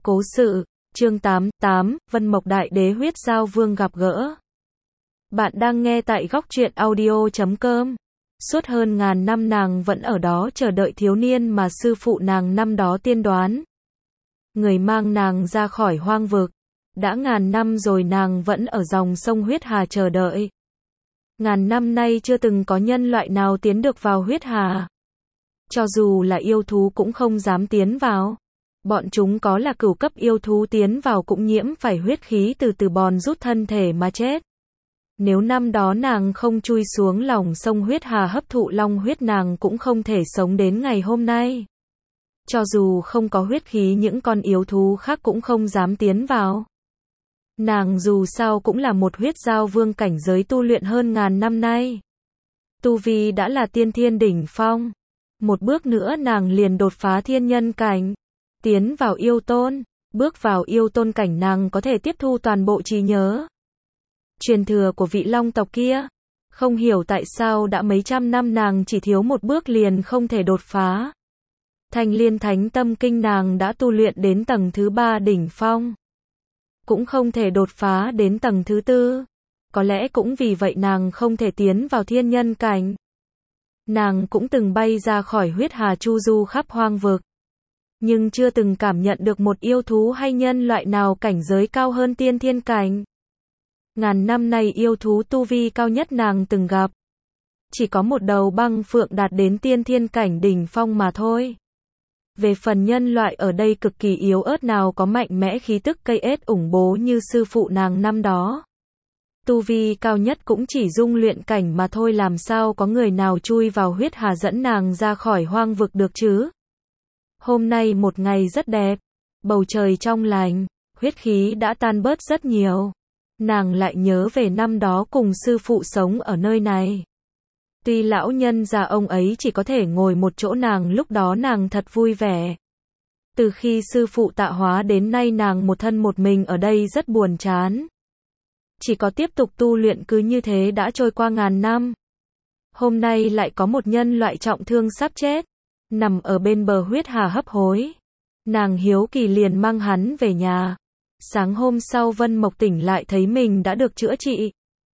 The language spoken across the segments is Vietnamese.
Cố sự, chương 88, Vân Mộc Đại Đế huyết giao vương gặp gỡ. Bạn đang nghe tại góc truyện audio.com. Suốt hơn ngàn năm nàng vẫn ở đó chờ đợi thiếu niên mà sư phụ nàng năm đó tiên đoán. Người mang nàng ra khỏi hoang vực. Đã ngàn năm rồi nàng vẫn ở dòng sông huyết hà chờ đợi. Ngàn năm nay chưa từng có nhân loại nào tiến được vào huyết hà. Cho dù là yêu thú cũng không dám tiến vào. Bọn chúng có là cửu cấp yêu thú tiến vào cũng nhiễm phải huyết khí từ bòn rút thân thể mà chết. Nếu năm đó nàng không chui xuống lòng sông huyết hà hấp thụ long huyết nàng cũng không thể sống đến ngày hôm nay. Cho dù không có huyết khí những con yêu thú khác cũng không dám tiến vào. Nàng dù sao cũng là một huyết giao vương cảnh giới tu luyện hơn ngàn năm nay. Tu vi đã là tiên thiên đỉnh phong. Một bước nữa nàng liền đột phá thiên nhân cảnh. Tiến vào yêu tôn, bước vào yêu tôn cảnh nàng có thể tiếp thu toàn bộ trí nhớ. Truyền thừa của vị long tộc kia. Không hiểu tại sao đã mấy trăm năm nàng chỉ thiếu một bước liền không thể đột phá. Thanh Liên Thánh Tâm Kinh nàng đã tu luyện đến tầng thứ 3 đỉnh phong. Cũng không thể đột phá đến tầng thứ 4. Có lẽ cũng vì vậy nàng không thể tiến vào thiên nhân cảnh. Nàng cũng từng bay ra khỏi huyết hà chu du khắp hoang vực. Nhưng chưa từng cảm nhận được một yêu thú hay nhân loại nào cảnh giới cao hơn tiên thiên cảnh. Ngàn năm nay yêu thú tu vi cao nhất nàng từng gặp. Chỉ có một đầu băng phượng đạt đến tiên thiên cảnh đỉnh phong mà thôi. Về phần nhân loại ở đây cực kỳ yếu ớt nào có mạnh mẽ khí tức cây ết ủng bố như sư phụ nàng năm đó. Tu vi cao nhất cũng chỉ dung luyện cảnh mà thôi, làm sao có người nào chui vào huyết hà dẫn nàng ra khỏi hoang vực được chứ. Hôm nay một ngày rất đẹp, bầu trời trong lành, huyết khí đã tan bớt rất nhiều. Nàng lại nhớ về năm đó cùng sư phụ sống ở nơi này. Tuy lão nhân già ông ấy chỉ có thể ngồi một chỗ nàng lúc đó nàng thật vui vẻ. Từ khi sư phụ tạ hóa đến nay nàng một thân một mình ở đây rất buồn chán. Chỉ có tiếp tục tu luyện cứ như thế đã trôi qua ngàn năm. Hôm nay lại có một nhân loại trọng thương sắp chết. Nằm ở bên bờ huyết hà hấp hối. Nàng hiếu kỳ liền mang hắn về nhà. Sáng hôm sau Vân Mộc tỉnh lại thấy mình đã được chữa trị.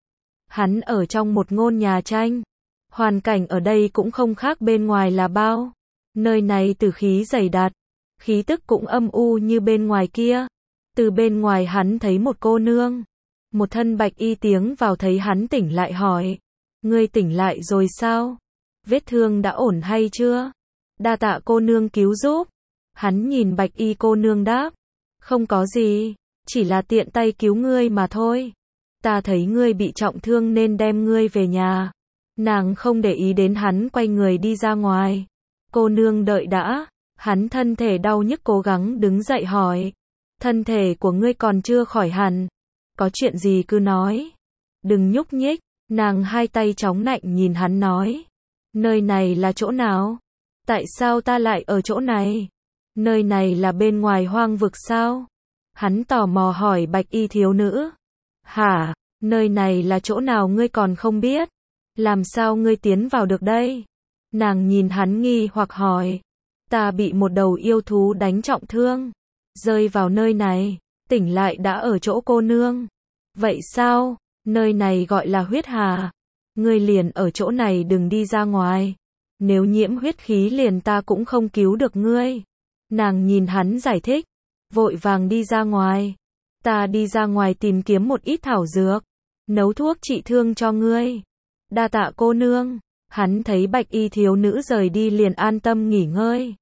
Hắn ở trong một ngôi nhà tranh. Hoàn cảnh ở đây cũng không khác bên ngoài là bao. Nơi này tử khí dày đặc. Khí tức cũng âm u như bên ngoài kia. Từ bên ngoài hắn thấy một cô nương. Một thân bạch y tiến vào thấy hắn tỉnh lại hỏi. Ngươi tỉnh lại rồi sao? Vết thương đã ổn hay chưa? Đa tạ cô nương cứu giúp. Hắn nhìn bạch y cô nương đáp. Không có gì, chỉ là tiện tay cứu ngươi mà thôi. Ta thấy ngươi bị trọng thương nên đem ngươi về nhà. Nàng không để ý đến hắn quay người đi ra ngoài. Cô nương đợi đã. Hắn thân thể đau nhức cố gắng đứng dậy hỏi. Thân thể của ngươi còn chưa khỏi hẳn. Có chuyện gì cứ nói. Đừng nhúc nhích. Nàng hai tay chống nạnh nhìn hắn nói. Nơi này là chỗ nào? Tại sao ta lại ở chỗ này? Nơi này là bên ngoài hoang vực sao? Hắn tò mò hỏi bạch y thiếu nữ. Hả? Nơi này là chỗ nào ngươi còn không biết? Làm sao ngươi tiến vào được đây? Nàng nhìn hắn nghi hoặc hỏi. Ta bị một đầu yêu thú đánh trọng thương. Rơi vào nơi này. Tỉnh lại đã ở chỗ cô nương. Vậy sao? Nơi này gọi là huyết hà. Ngươi liền ở chỗ này đừng đi ra ngoài. Nếu nhiễm huyết khí liền ta cũng không cứu được ngươi. Nàng nhìn hắn giải thích. Vội vàng đi ra ngoài. Ta đi ra ngoài tìm kiếm một ít thảo dược. Nấu thuốc trị thương cho ngươi. Đa tạ cô nương. Hắn thấy bạch y thiếu nữ rời đi liền an tâm nghỉ ngơi.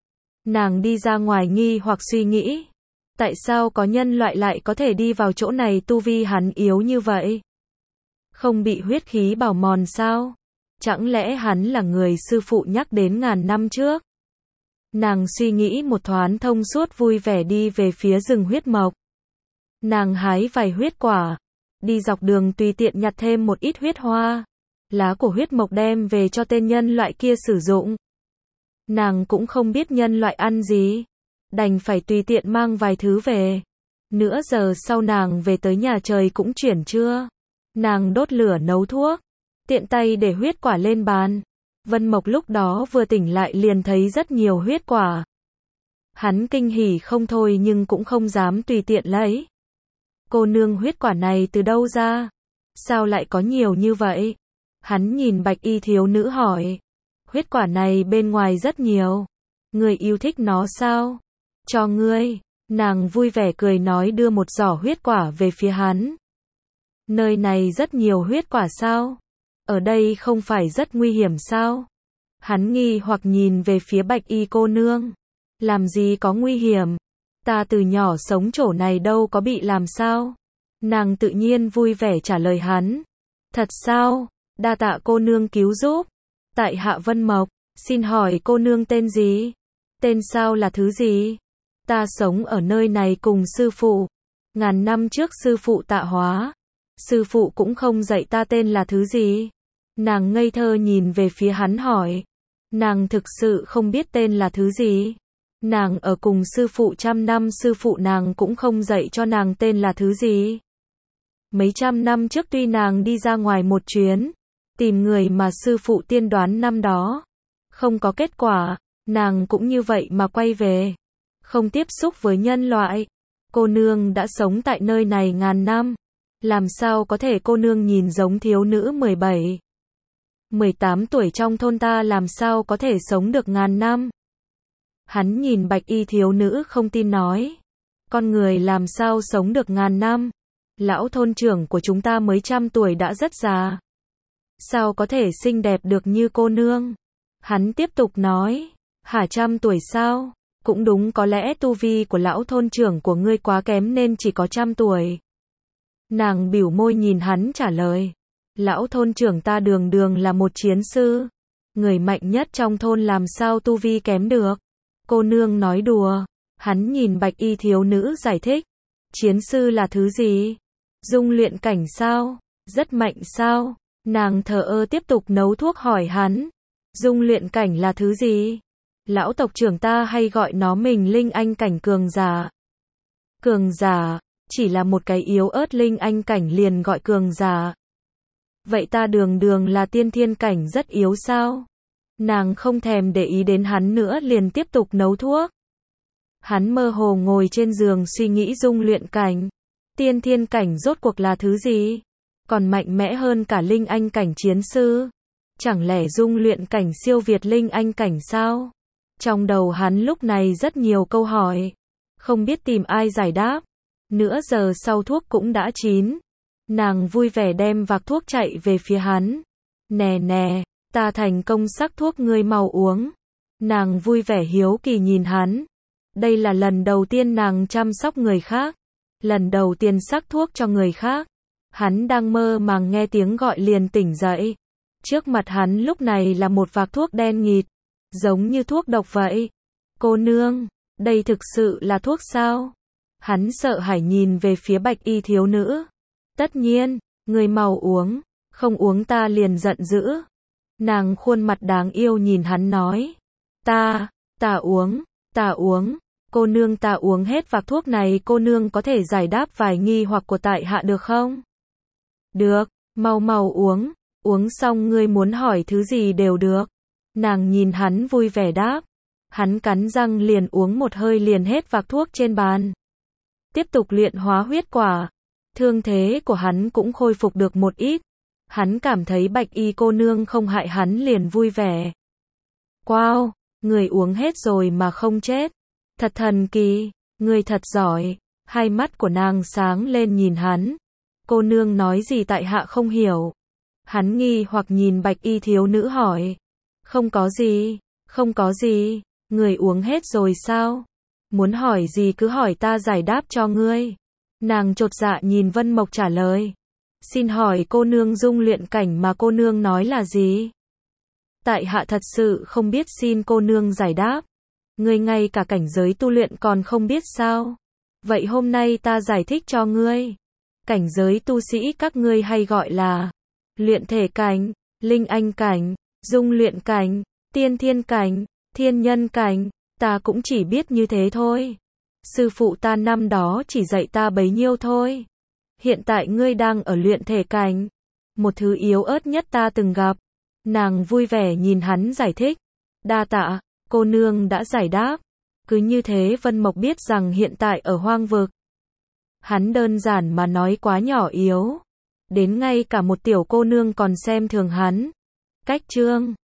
Nàng đi ra ngoài nghi hoặc suy nghĩ. Tại sao có nhân loại lại có thể đi vào chỗ này, tu vi hắn yếu như vậy? Không bị huyết khí bào mòn sao? Chẳng lẽ hắn là người sư phụ nhắc đến ngàn năm trước? Nàng suy nghĩ một thoáng thông suốt vui vẻ đi về phía rừng huyết mộc. Nàng hái vài huyết quả. Đi dọc đường tùy tiện nhặt thêm một ít huyết hoa. Lá của huyết mộc đem về cho tên nhân loại kia sử dụng. Nàng cũng không biết nhân loại ăn gì. Đành phải tùy tiện mang vài thứ về. Nửa giờ sau nàng về tới nhà trời cũng chuyển trưa. Nàng đốt lửa nấu thuốc. Tiện tay để huyết quả lên bàn. Vân Mộc lúc đó vừa tỉnh lại liền thấy rất nhiều huyết quả. Hắn kinh hỉ không thôi nhưng cũng không dám tùy tiện lấy. Cô nương huyết quả này từ đâu ra? Sao lại có nhiều như vậy? Hắn nhìn bạch y thiếu nữ hỏi. Huyết quả này bên ngoài rất nhiều. Ngươi yêu thích nó sao? Cho ngươi. Nàng vui vẻ cười nói đưa một giỏ huyết quả về phía hắn. Nơi này rất nhiều huyết quả sao? Ở đây không phải rất nguy hiểm sao? Hắn nghi hoặc nhìn về phía bạch y cô nương. Làm gì có nguy hiểm? Ta từ nhỏ sống chỗ này đâu có bị làm sao? Nàng tự nhiên vui vẻ trả lời hắn. Thật sao? Đa tạ cô nương cứu giúp. Tại hạ Vân Mộc, xin hỏi cô nương tên gì? Tên sao là thứ gì? Ta sống ở nơi này cùng sư phụ. Ngàn năm trước sư phụ tạ hóa. Sư phụ cũng không dạy ta tên là thứ gì. Nàng ngây thơ nhìn về phía hắn hỏi. Nàng thực sự không biết tên là thứ gì. Nàng ở cùng sư phụ trăm năm, sư phụ nàng cũng không dạy cho nàng tên là thứ gì. Mấy trăm năm trước tuy nàng đi ra ngoài một chuyến, tìm người mà sư phụ tiên đoán năm đó, không có kết quả, nàng cũng như vậy mà quay về, không tiếp xúc với nhân loại. Cô nương đã sống tại nơi này ngàn năm, làm sao có thể cô nương nhìn giống thiếu nữ 17, 18 tuổi trong thôn ta làm sao có thể sống được ngàn năm? Hắn nhìn bạch y thiếu nữ không tin nói. Con người làm sao sống được ngàn năm? Lão thôn trưởng của chúng ta mới 100 tuổi đã rất già. Sao có thể xinh đẹp được như cô nương? Hắn tiếp tục nói. Hả 100 tuổi sao? Cũng đúng, có lẽ tu vi của lão thôn trưởng của ngươi quá kém nên chỉ có 100 tuổi. Nàng bĩu môi nhìn hắn trả lời. Lão thôn trưởng ta đường đường là một chiến sư. Người mạnh nhất trong thôn làm sao tu vi kém được? Cô nương nói đùa. Hắn nhìn bạch y thiếu nữ giải thích. Chiến sư là thứ gì? Dung luyện cảnh sao? Rất mạnh sao? Nàng thờ ơ tiếp tục nấu thuốc hỏi hắn. Dung luyện cảnh là thứ gì? Lão tộc trưởng ta hay gọi nó mình linh anh cảnh cường giả. Cường giả, chỉ là một cái yếu ớt linh anh cảnh liền gọi cường giả. Vậy ta đường đường là tiên thiên cảnh rất yếu sao? Nàng không thèm để ý đến hắn nữa liền tiếp tục nấu thuốc. Hắn mơ hồ ngồi trên giường suy nghĩ dung luyện cảnh. Tiên thiên cảnh rốt cuộc là thứ gì? Còn mạnh mẽ hơn cả linh anh cảnh chiến sư. Chẳng lẽ dung luyện cảnh siêu việt linh anh cảnh sao? Trong đầu hắn lúc này rất nhiều câu hỏi. Không biết tìm ai giải đáp. Nửa giờ sau thuốc cũng đã chín. Nàng vui vẻ đem vạc thuốc chạy về phía hắn. Nè nè, ta thành công sắc thuốc ngươi mau uống. Nàng vui vẻ hiếu kỳ nhìn hắn. Đây là lần đầu tiên nàng chăm sóc người khác. Lần đầu tiên sắc thuốc cho người khác. Hắn đang mơ màng nghe tiếng gọi liền tỉnh dậy. Trước mặt hắn lúc này là một vạc thuốc đen nghịt. Giống như thuốc độc vậy. Cô nương, đây thực sự là thuốc sao? Hắn sợ hãi nhìn về phía bạch y thiếu nữ. Tất nhiên, người mau uống. Không uống ta liền giận dữ. Nàng khuôn mặt đáng yêu nhìn hắn nói. Ta uống. Cô nương ta uống hết vạc thuốc này, cô nương có thể giải đáp vài nghi hoặc của tại hạ được không? Được, mau uống. Uống xong ngươi muốn hỏi thứ gì đều được. Nàng nhìn hắn vui vẻ đáp. Hắn cắn răng liền uống một hơi liền hết vạc thuốc trên bàn. Tiếp tục luyện hóa huyết quả. Thương thế của hắn cũng khôi phục được một ít. Hắn cảm thấy bạch y cô nương không hại hắn liền vui vẻ. Wow, người uống hết rồi mà không chết. Thật thần kỳ, người thật giỏi. Hai mắt của nàng sáng lên nhìn hắn. Cô nương nói gì tại hạ không hiểu. Hắn nghi hoặc nhìn bạch y thiếu nữ hỏi. Không có gì, người uống hết rồi sao? Muốn hỏi gì cứ hỏi ta giải đáp cho ngươi. Nàng chột dạ nhìn Vân Mộc trả lời. Xin hỏi cô nương dung luyện cảnh mà cô nương nói là gì? Tại hạ thật sự không biết, xin cô nương giải đáp. Ngươi ngay cả cảnh giới tu luyện còn không biết sao? Vậy hôm nay ta giải thích cho ngươi. Cảnh giới tu sĩ các ngươi hay gọi là luyện thể cảnh, linh anh cảnh, dung luyện cảnh, tiên thiên cảnh, thiên nhân cảnh, ta cũng chỉ biết như thế thôi. Sư phụ ta năm đó chỉ dạy ta bấy nhiêu thôi. Hiện tại ngươi đang ở luyện thể cảnh, một thứ yếu ớt nhất ta từng gặp. Nàng vui vẻ nhìn hắn giải thích. Đa tạ, cô nương đã giải đáp. Cứ như thế Vân Mộc biết rằng hiện tại ở hoang vực, hắn đơn giản mà nói quá nhỏ yếu. Đến ngay cả một tiểu cô nương còn xem thường hắn. Cách chương